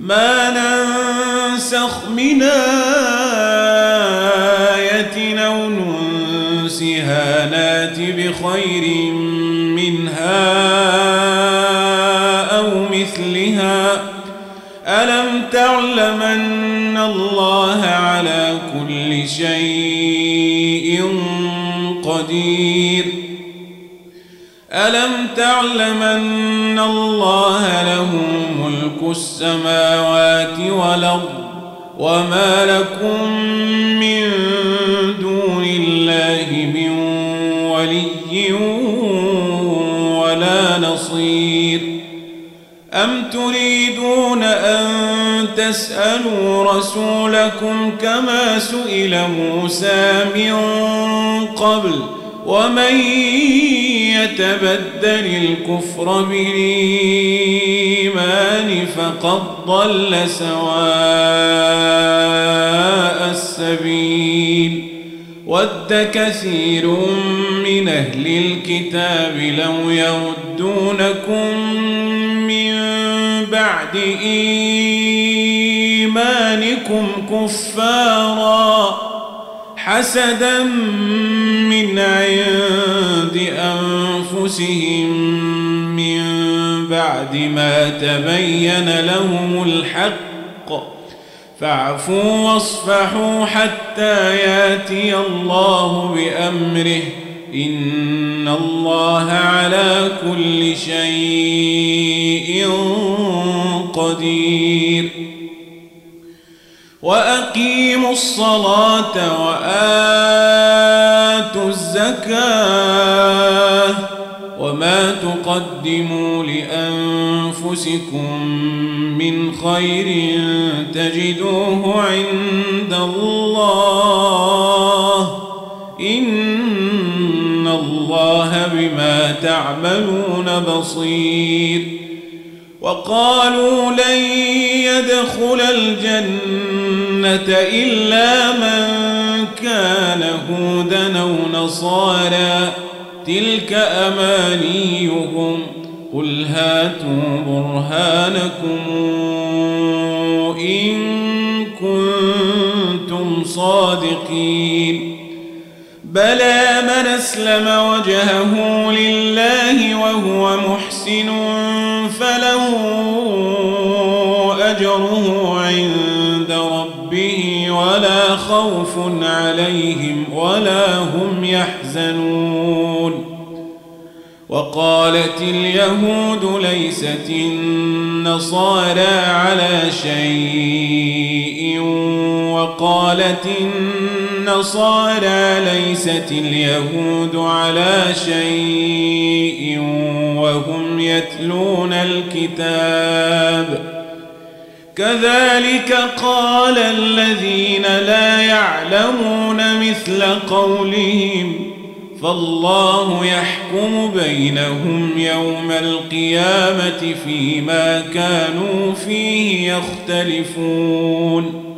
ما ننسخ من آية أو ننسها نات بخير منها أو مثلها ألم تعلم أن الله على كل شيء قدير ألم تعلم أن الله له ملك السماوات والأرض وما لكم من دون الله من ولي ولا نصير أم تريدون أن تسألوا رسولكم كما سئل موسى من قبل ومن يتبدل الكفر بالإيمان فقد ضل سواء السبيل ود كثير من أهل الكتاب لو يردونكم من بعد إيمانكم كفارا حسدا من عند أنفسهم من بعد ما تبين لهم الحق فاعفوا واصفحوا حتى ياتي الله بأمره إن الله على كل شيء قدير وأقيموا الصلاة وآتوا الزكاة وما تقدموا لأنفسكم من خير تجدوه عند الله إن الله بما تعملون بصير وقالوا لن يدخل الجنة إلا من كان هودا أو نصارى تلك أمانيهم قل هاتوا برهانكم إن كنتم صادقين بلى من أسلم وجهه لله وهو محسن فله أجره عند ربه ولا خوف عليهم ولا هم يحزنون وقالت اليهود ليست النصارى على شيء وقالت النصارى ليست اليهود على شيء وهم يتلون الكتاب كذلك قال الذين لا يعلمون مثل قولهم فالله يحكم بينهم يوم القيامة فيما كانوا فيه يختلفون